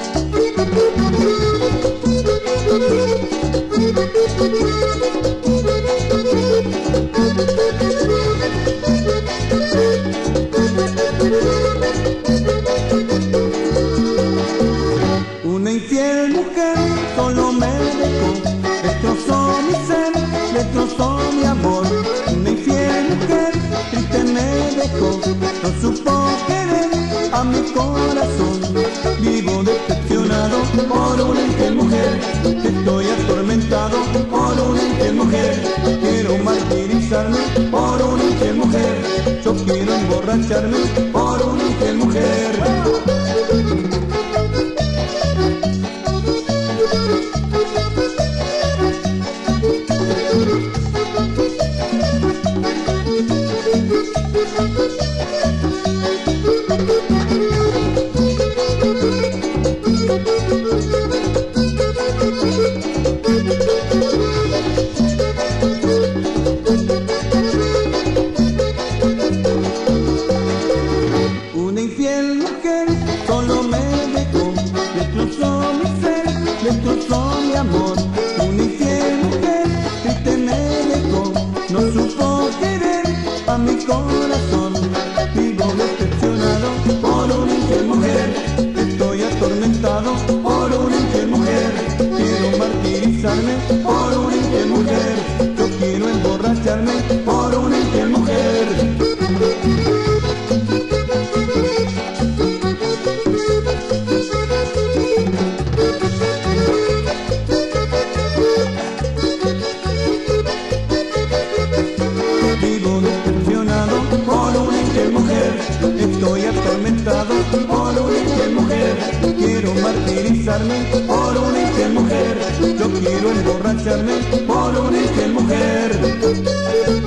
Una infiel mujer solo me dejó, destrozó mi ser, destrozó mi amor. Una infiel mujer triste me dejó, no supo querer a mi corazón. Vivo decepcionado por una infiel mujer, estoy atormentado por una infiel mujer. Quiero martirizarme por una infiel mujer, yo quiero emborracharme por una infiel mujer. Una infiel mujer solo me dejó, destrozó mi ser, destrozó mi amor. Una infiel mujer triste me dejó, no supo querer a mi corazón. Vivo decepcionado por una infiel mujer, estoy atormentado por una infiel mujer. Quiero martirizarme por una infiel mujer, yo quiero emborracharme por una infiel mujer. Vivo decepcionado por una infiel mujer, estoy atormentado por una infiel mujer. Quiero martirizarme por una infiel mujer, yo quiero emborracharme por una infiel mujer.